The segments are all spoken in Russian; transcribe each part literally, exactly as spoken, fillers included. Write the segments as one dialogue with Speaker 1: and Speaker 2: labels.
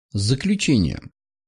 Speaker 1: Заключение.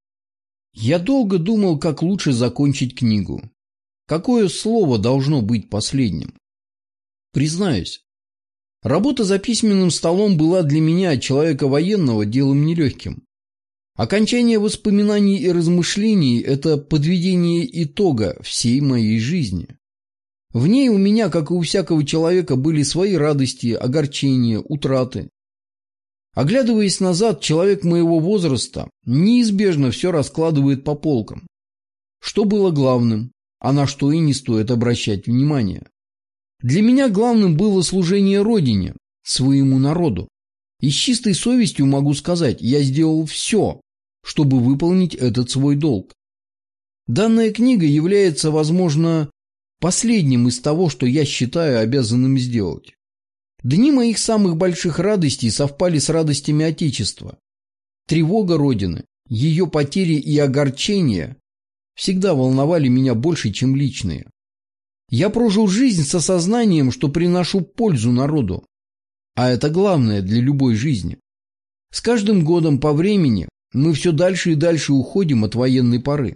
Speaker 1: Я долго думал, как лучше закончить книгу. Какое слово должно быть последним? Признаюсь, работа за письменным столом была для меня, человека военного, делом нелегким. Окончание воспоминаний и размышлений – это подведение итога всей моей жизни. В ней у меня, как и у всякого человека, были свои радости, огорчения, утраты. Оглядываясь назад, человек моего возраста неизбежно все раскладывает по полкам. Что было главным, а на что и не стоит обращать внимание. Для меня главным было служение Родине, своему народу. И с чистой совестью могу сказать, я сделал все, чтобы выполнить этот свой долг. Данная книга является, возможно, последним из того, что я считаю обязанным сделать. Дни моих самых больших радостей совпали с радостями Отечества. Тревога Родины, ее потери и огорчения всегда волновали меня больше, чем личные. Я прожил жизнь с осознанием, что приношу пользу народу, а это главное для любой жизни. С каждым годом по времени мы все дальше и дальше уходим от военной поры.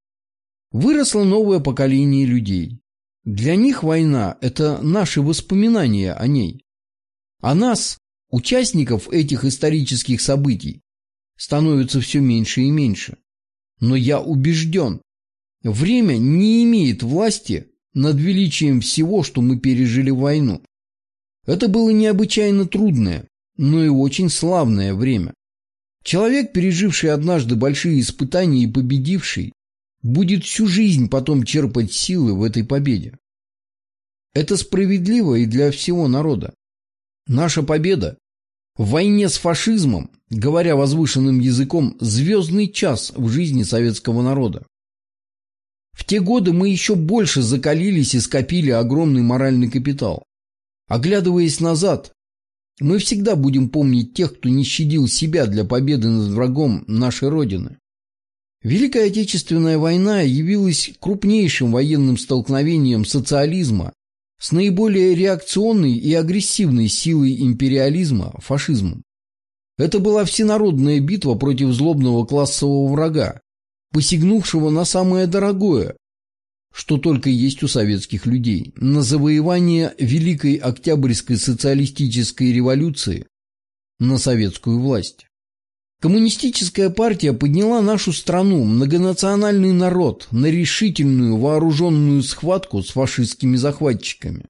Speaker 1: Выросло новое поколение людей. Для них война – это наши воспоминания о ней. А нас, участников этих исторических событий, становится все меньше и меньше. Но я убежден, время не имеет власти над величием всего, что мы пережили в войну. Это было необычайно трудное, но и очень славное время. Человек, переживший однажды большие испытания и победивший, будет всю жизнь потом черпать силы в этой победе. Это справедливо и для всего народа. Наша победа в войне с фашизмом, говоря возвышенным языком, звездный час в жизни советского народа. В те годы мы еще больше закалились и скопили огромный моральный капитал. Оглядываясь назад, мы всегда будем помнить тех, кто не щадил себя для победы над врагом нашей Родины. Великая Отечественная война явилась крупнейшим военным столкновением социализма с наиболее реакционной и агрессивной силой империализма – фашизмом. Это была всенародная битва против злобного классового врага, посягнувшего на самое дорогое, что только есть у советских людей, на завоевание Великой Октябрьской социалистической революции, на советскую власть. Коммунистическая партия подняла нашу страну, многонациональный народ, на решительную вооруженную схватку с фашистскими захватчиками.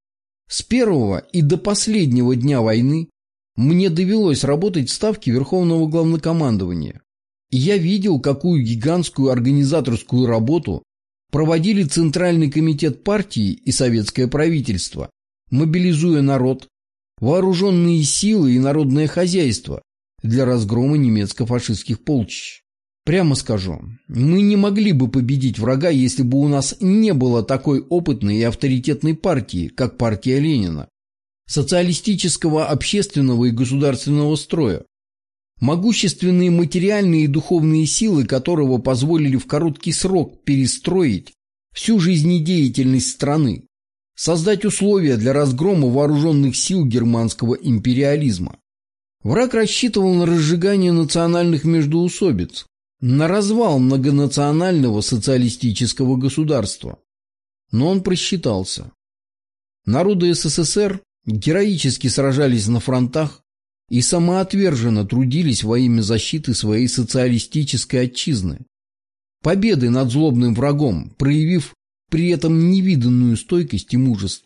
Speaker 1: С первого и до последнего дня войны мне довелось работать в Ставке Верховного Главнокомандования. И я видел, какую гигантскую организаторскую работу проводили Центральный комитет партии и советское правительство, мобилизуя народ, вооруженные силы и народное хозяйство для разгрома немецко-фашистских полчищ. Прямо скажу, мы не могли бы победить врага, если бы у нас не было такой опытной и авторитетной партии, как партия Ленина, социалистического общественного и государственного строя, могущественные материальные и духовные силы которого позволили в короткий срок перестроить всю жизнедеятельность страны, создать условия для разгрома вооруженных сил германского империализма. Враг рассчитывал на разжигание национальных междоусобиц, на развал многонационального социалистического государства. Но он просчитался. Народы СССР героически сражались на фронтах и самоотверженно трудились во имя защиты своей социалистической отчизны, победы над злобным врагом, проявив при этом невиданную стойкость и мужество.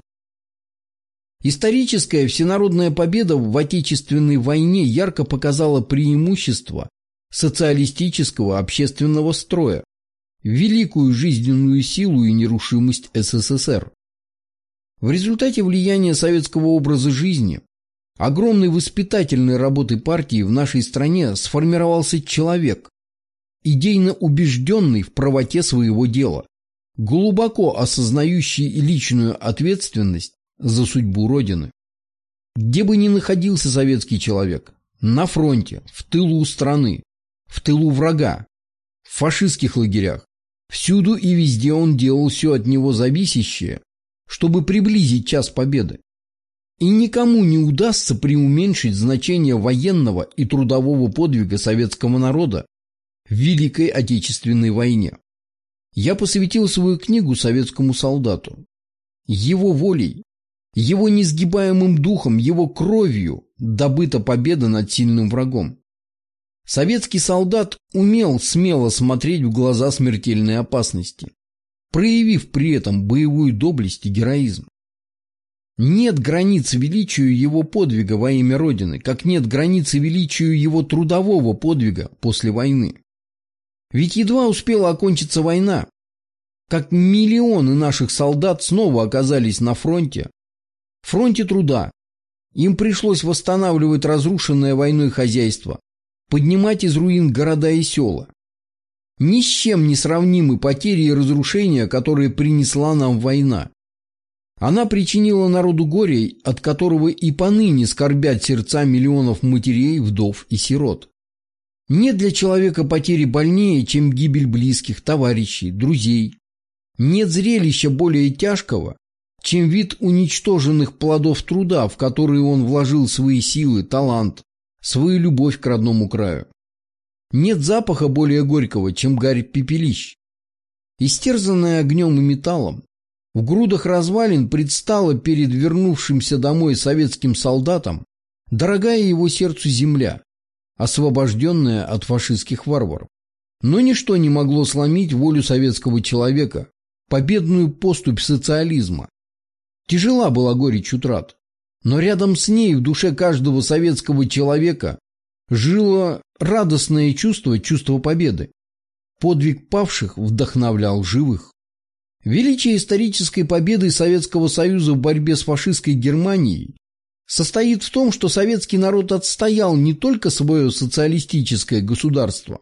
Speaker 1: Историческая всенародная победа в Отечественной войне ярко показала преимущество социалистического общественного строя, великую жизненную силу и нерушимость СССР. В результате влияния советского образа жизни, огромной воспитательной работы партии в нашей стране сформировался человек, идейно убежденный в правоте своего дела, глубоко осознающий личную ответственность за судьбу Родины. Где бы ни находился советский человек, на фронте, в тылу страны, в тылу врага, в фашистских лагерях, всюду и везде он делал все от него зависящее, чтобы приблизить час победы. и никому не удастся преуменьшить значение военного и трудового подвига советского народа в Великой Отечественной войне. Я посвятил свою книгу советскому солдату. Его волей, его несгибаемым духом, его кровью добыта победа над сильным врагом. Советский солдат умел смело смотреть в глаза смертельной опасности, проявив при этом боевую доблесть и героизм. Нет границ величию его подвига во имя Родины, как нет границы величию его трудового подвига после войны. Ведь едва успела окончиться война, как миллионы наших солдат снова оказались на фронте, фронте труда. Им пришлось восстанавливать разрушенное войной хозяйство, поднимать из руин города и села. Ни с чем не сравнимы потери и разрушения, которые принесла нам война. Она причинила народу горе, от которого и поныне скорбят сердца миллионов матерей, вдов и сирот. Нет для человека потери больнее, чем гибель близких, товарищей, друзей. Нет зрелища более тяжкого, чем вид уничтоженных плодов труда, в которые он вложил свои силы, талант, свою любовь к родному краю. Нет запаха более горького, чем гарь пепелищ. Истерзанная огнем и металлом, в грудах развалин предстала перед вернувшимся домой советским солдатам дорогая его сердцу земля, освобожденная от фашистских варваров. Но ничто не могло сломить волю советского человека, победную поступь социализма. Тяжела была горечь утрат, но рядом с ней в душе каждого советского человека жило радостное чувство, чувство победы. Подвиг павших вдохновлял живых. Величие исторической победы Советского Союза в борьбе с фашистской Германией состоит в том, что советский народ отстоял не только свое социалистическое государство.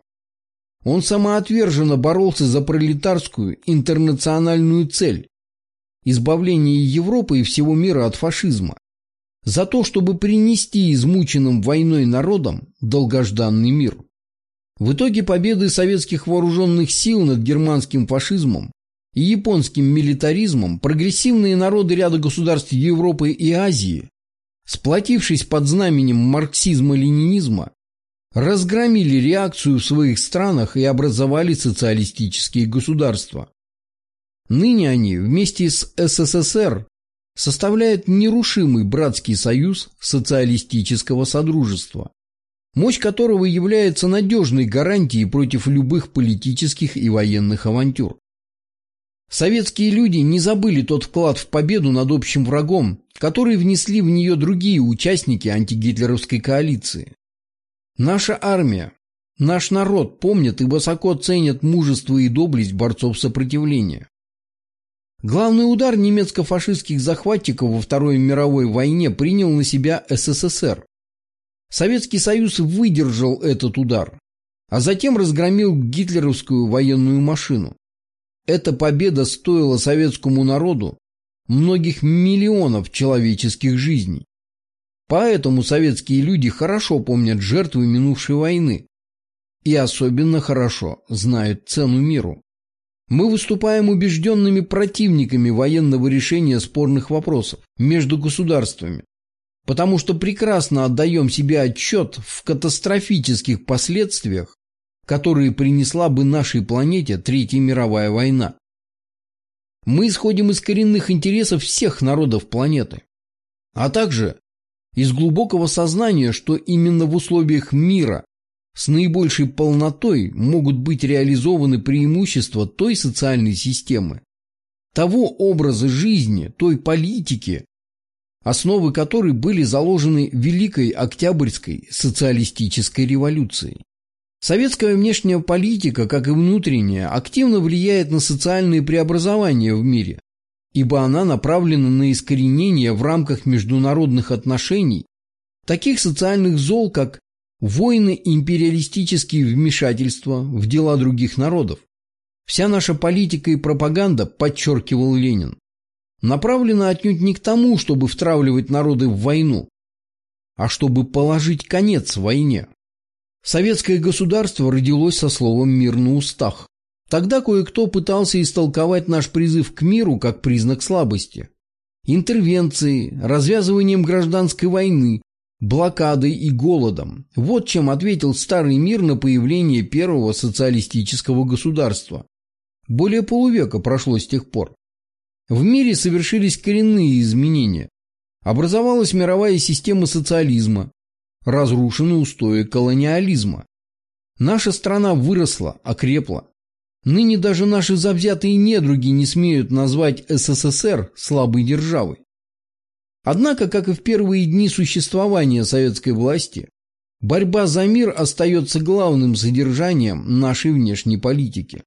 Speaker 1: Он самоотверженно боролся за пролетарскую интернациональную цель – избавление Европы и всего мира от фашизма, за то, чтобы принести измученным войной народам долгожданный мир. В итоге победы советских вооруженных сил над германским фашизмом и японским милитаризмом прогрессивные народы ряда государств Европы и Азии, сплотившись под знаменем марксизма-ленинизма, разгромили реакцию в своих странах и образовали социалистические государства. Ныне они вместе с СССР составляют нерушимый братский союз социалистического содружества, мощь которого является надежной гарантией против любых политических и военных авантюр. Советские люди не забыли тот вклад в победу над общим врагом, который внесли в нее другие участники антигитлеровской коалиции. Наша армия, наш народ помнят и высоко ценят мужество и доблесть борцов сопротивления. Главный удар немецко-фашистских захватчиков во Второй мировой войне принял на себя СССР. Советский Союз выдержал этот удар, а затем разгромил гитлеровскую военную машину. Эта победа стоила советскому народу многих миллионов человеческих жизней. Поэтому советские люди хорошо помнят жертвы минувшей войны и особенно хорошо знают цену миру. Мы выступаем убежденными противниками военного решения спорных вопросов между государствами, потому что прекрасно отдаем себе отчет в катастрофических последствиях, которые принесла бы нашей планете Третья мировая война. Мы исходим из коренных интересов всех народов планеты, а также из глубокого сознания, что именно в условиях мира с наибольшей полнотой могут быть реализованы преимущества той социальной системы, того образа жизни, той политики, основы которой были заложены Великой Октябрьской социалистической революцией. Советская внешняя политика, как и внутренняя, активно влияет на социальные преобразования в мире, ибо она направлена на искоренение в рамках международных отношений таких социальных зол, как войны и империалистические вмешательства в дела других народов. Вся наша политика и пропаганда, подчеркивал Ленин, направлена отнюдь не к тому, чтобы втравливать народы в войну, а чтобы положить конец войне. Советское государство родилось со словом «мир» на устах. Тогда кое-кто пытался истолковать наш призыв к миру как признак слабости. интервенцией, развязыванием гражданской войны, блокадой и голодом. Вот чем ответил старый мир на появление первого социалистического государства. Более полувека прошло с тех пор. В мире совершились коренные изменения. Образовалась мировая система социализма, разрушены устои колониализма. Наша страна выросла, окрепла. Ныне даже наши завзятые недруги не смеют назвать СССР слабой державой. Однако, как и в первые дни существования советской власти, борьба за мир остается главным содержанием нашей внешней политики.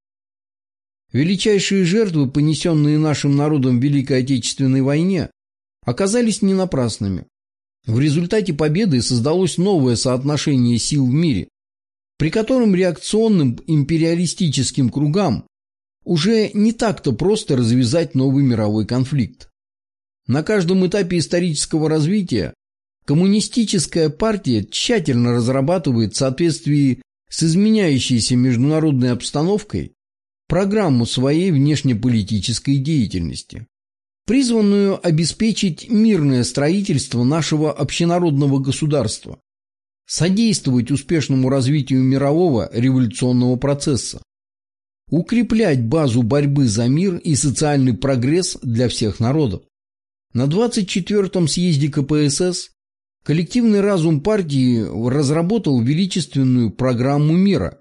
Speaker 1: Величайшие жертвы, понесенные нашим народом в Великой Отечественной войне, оказались не напрасными. В результате победы создалось новое соотношение сил в мире, при котором реакционным империалистическим кругам уже не так-то просто развязать новый мировой конфликт. На каждом этапе исторического развития коммунистическая партия тщательно разрабатывает в соответствии с изменяющейся международной обстановкой программу своей внешнеполитической деятельности, призванную обеспечить мирное строительство нашего общенародного государства, содействовать успешному развитию мирового революционного процесса, укреплять базу борьбы за мир и социальный прогресс для всех народов. На двадцать четвёртом съезде ка пэ эс эс коллективный разум партии разработал величественную программу мира.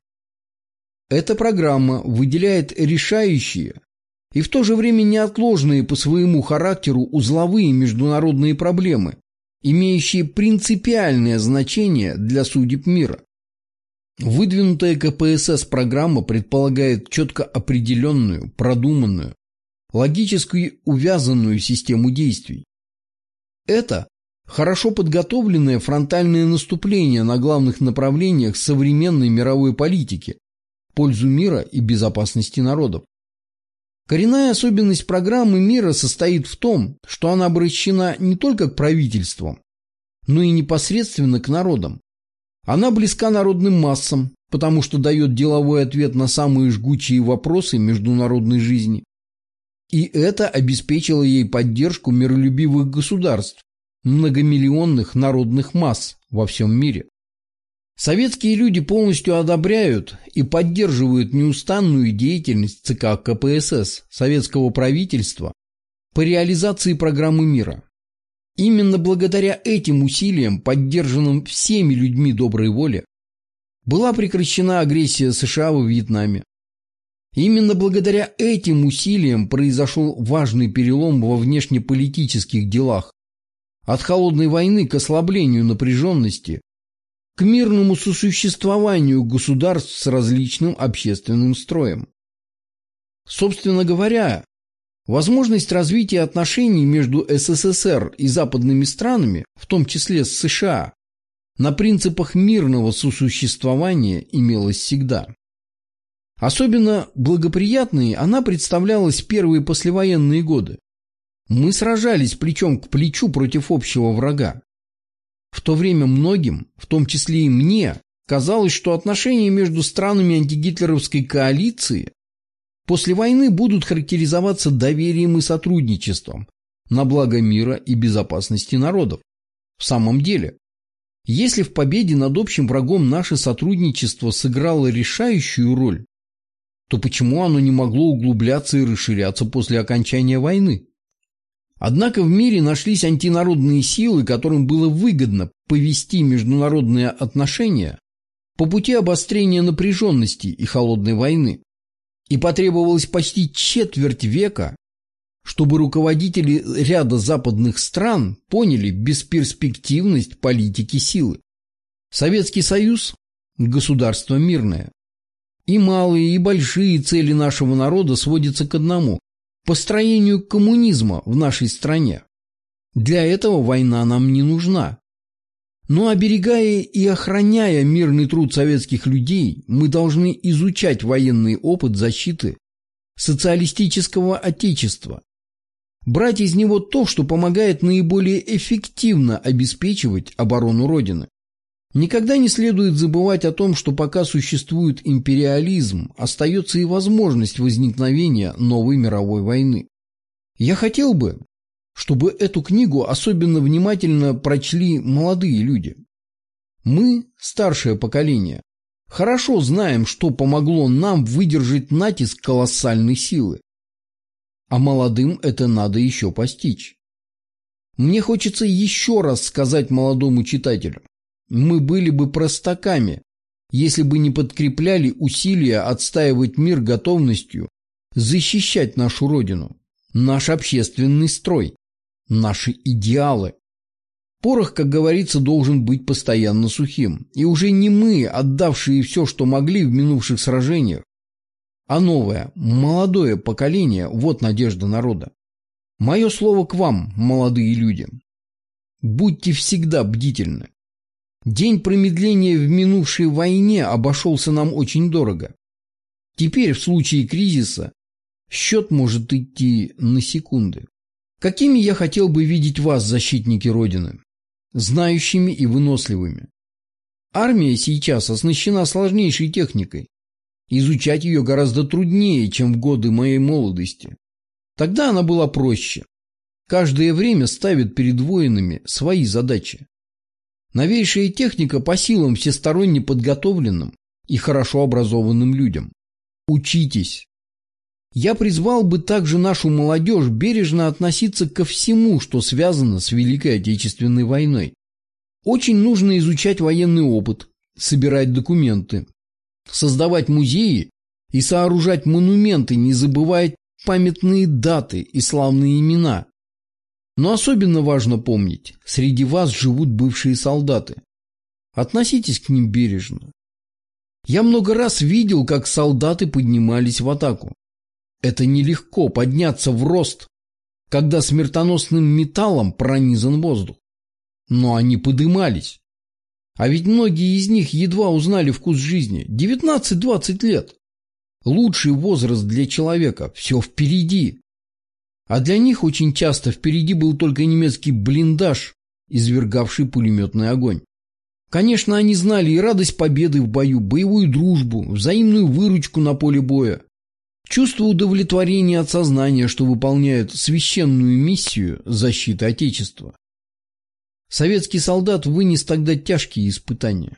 Speaker 1: Эта программа выделяет решающие и в то же время неотложные по своему характеру узловые международные проблемы, имеющие принципиальное значение для судеб мира. Выдвинутая ка пэ эс эс программа предполагает четко определенную, продуманную, логически увязанную систему действий. Это хорошо подготовленное фронтальное наступление на главных направлениях современной мировой политики в пользу мира и безопасности народов. Коренная особенность программы мира состоит в том, что она обращена не только к правительствам, но и непосредственно к народам. Она близка народным массам, потому что дает деловой ответ на самые жгучие вопросы международной жизни. И это обеспечило ей поддержку миролюбивых государств, многомиллионных народных масс во всем мире. Советские люди полностью одобряют и поддерживают неустанную деятельность ЦК ка пэ эс эс, советского правительства, по реализации программы мира. Именно благодаря этим усилиям, поддержанным всеми людьми доброй воли, была прекращена агрессия США во Вьетнаме. Именно благодаря этим усилиям произошел важный перелом во внешнеполитических делах, от холодной войны к ослаблению напряженности, к мирному сосуществованию государств с различным общественным строем. Собственно говоря, возможность развития отношений между эс эс эс эр и западными странами, в том числе с США, на принципах мирного сосуществования имелась всегда. Особенно благоприятной она представлялась в первые послевоенные годы. Мы сражались плечом к плечу против общего врага. В то время многим, в том числе и мне, казалось, что отношения между странами антигитлеровской коалиции после войны будут характеризоваться доверием и сотрудничеством на благо мира и безопасности народов. В самом деле, если в победе над общим врагом наше сотрудничество сыграло решающую роль, то почему оно не могло углубляться и расширяться после окончания войны? Однако в мире нашлись антинародные силы, которым было выгодно повести международные отношения по пути обострения напряженности и холодной войны. И потребовалось почти четверть века, чтобы руководители ряда западных стран поняли бесперспективность политики силы. Советский Союз – государство мирное. И малые, и большие цели нашего народа сводятся к одному – построению коммунизма в нашей стране. Для этого война нам не нужна. Но оберегая и охраняя мирный труд советских людей, мы должны изучать военный опыт защиты социалистического отечества, брать из него то, что помогает наиболее эффективно обеспечивать оборону Родины. Никогда не следует забывать о том, что пока существует империализм, остается и возможность возникновения новой мировой войны. Я хотел бы, чтобы эту книгу особенно внимательно прочли молодые люди. Мы, старшее поколение, хорошо знаем, что помогло нам выдержать натиск колоссальной силы. А молодым это надо еще постичь. Мне хочется еще раз сказать молодому читателю, мы были бы простаками, если бы не подкрепляли усилия отстаивать мир готовностью защищать нашу Родину, наш общественный строй, наши идеалы. Порох, как говорится, должен быть постоянно сухим. И уже не мы, отдавшие все, что могли в минувших сражениях, а новое, молодое поколение – вот надежда народа. Мое слово к вам, молодые люди. Будьте всегда бдительны. День промедления в минувшей войне обошелся нам очень дорого. Теперь, в случае кризиса, счет может идти на секунды. Какими я хотел бы видеть вас, защитники Родины? Знающими и выносливыми. Армия сейчас оснащена сложнейшей техникой. Изучать ее гораздо труднее, чем в годы моей молодости. Тогда она была проще. Каждое время ставит перед воинами свои задачи. Новейшая техника по силам всесторонне подготовленным и хорошо образованным людям. Учитесь. Я призвал бы также нашу молодежь бережно относиться ко всему, что связано с Великой Отечественной войной. Очень нужно изучать военный опыт, собирать документы, создавать музеи и сооружать монументы, не забывая памятные даты и славные имена. Но особенно важно помнить, среди вас живут бывшие солдаты. Относитесь к ним бережно. Я много раз видел, как солдаты поднимались в атаку. Это нелегко подняться в рост, когда смертоносным металлом пронизан воздух. Но они подымались. А ведь многие из них едва узнали вкус жизни. девятнадцать-двадцать лет. Лучший возраст для человека. Все впереди. А для них очень часто впереди был только немецкий блиндаж, извергавший пулеметный огонь. Конечно, они знали и радость победы в бою, боевую дружбу, взаимную выручку на поле боя. Чувство удовлетворения от сознания, что выполняют священную миссию защиты Отечества. Советский солдат вынес тогда тяжкие испытания.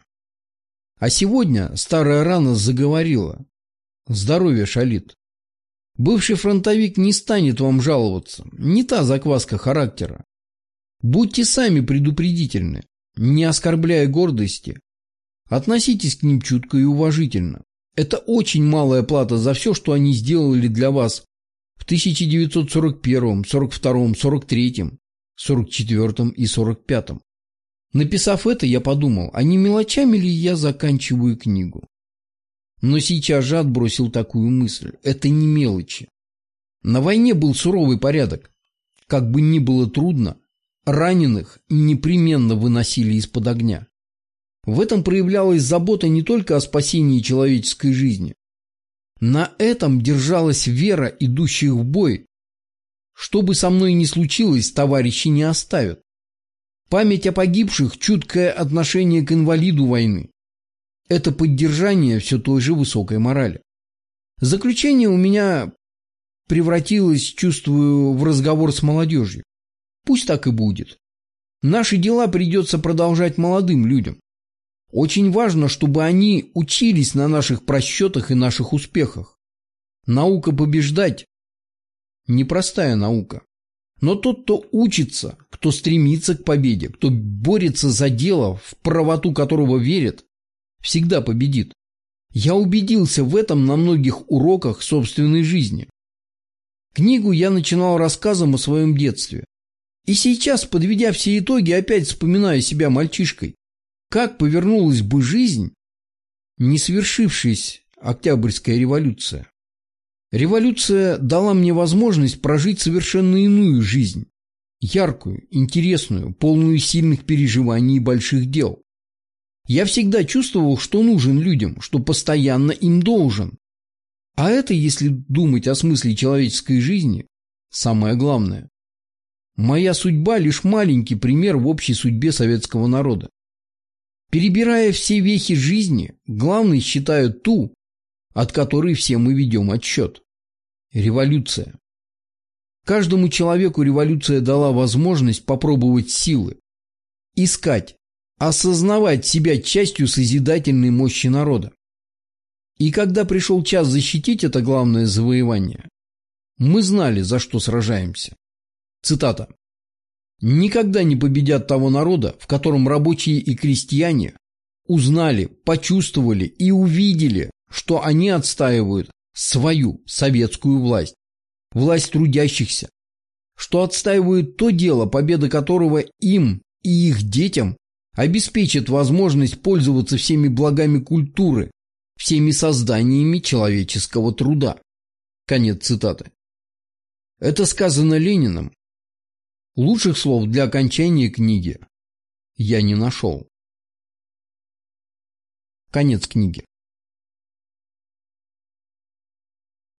Speaker 1: А сегодня старая рана заговорила. Здоровье шалит. Бывший фронтовик не станет вам жаловаться. Не та закваска характера. Будьте сами предупредительны, не оскорбляя гордости. Относитесь к ним чутко и уважительно. Это очень малая плата за все, что они сделали для вас в тысяча девятьсот сорок первом, сорок втором, сорок третьем, сорок четвёртом и сорок пятом. Написав это, я подумал, а не мелочами ли я заканчиваю книгу? Но сейчас же отбросил такую мысль. Это не мелочи. На войне был суровый порядок. Как бы ни было трудно, раненых непременно выносили из-под огня. В этом проявлялась забота не только о спасении человеческой жизни. На этом держалась вера идущих в бой. Что бы со мной ни случилось, товарищи не оставят. Память о погибших, чуткое отношение к инвалиду войны. Это поддержание все той же высокой морали. Заключение у меня превратилось, чувствую, в разговор с молодежью. Пусть так и будет. Наши дела придется продолжать молодым людям. Очень важно, чтобы они учились на наших просчетах и наших успехах. Наука побеждать – непростая наука. Но тот, кто учится, кто стремится к победе, кто борется за дело, в правоту которого верит, всегда победит. Я убедился в этом на многих уроках собственной жизни. Книгу я начинал рассказом о своем детстве. И сейчас, подведя все итоги, опять вспоминаю себя мальчишкой. Как повернулась бы жизнь, не свершившись Октябрьская революция? Революция дала мне возможность прожить совершенно иную жизнь. Яркую, интересную, полную сильных переживаний и больших дел. Я всегда чувствовал, что нужен людям, что постоянно им должен. А это, если думать о смысле человеческой жизни, самое главное. Моя судьба лишь маленький пример в общей судьбе советского народа. Перебирая все вехи жизни, главной считаю ту, от которой все мы ведем отсчет. Революция. Каждому человеку революция дала возможность попробовать силы, искать, осознавать себя частью созидательной мощи народа. И когда пришел час защитить это главное завоевание, мы знали, за что сражаемся. Цитата. «Никогда не победят того народа, в котором рабочие и крестьяне узнали, почувствовали и увидели, что они отстаивают свою советскую власть, власть трудящихся, что отстаивают то дело, победа которого им и их детям обеспечит возможность пользоваться всеми благами культуры, всеми созданиями человеческого труда». Конец цитаты. Это сказано Лениным. Лучших слов для окончания книги я не нашел. Конец книги.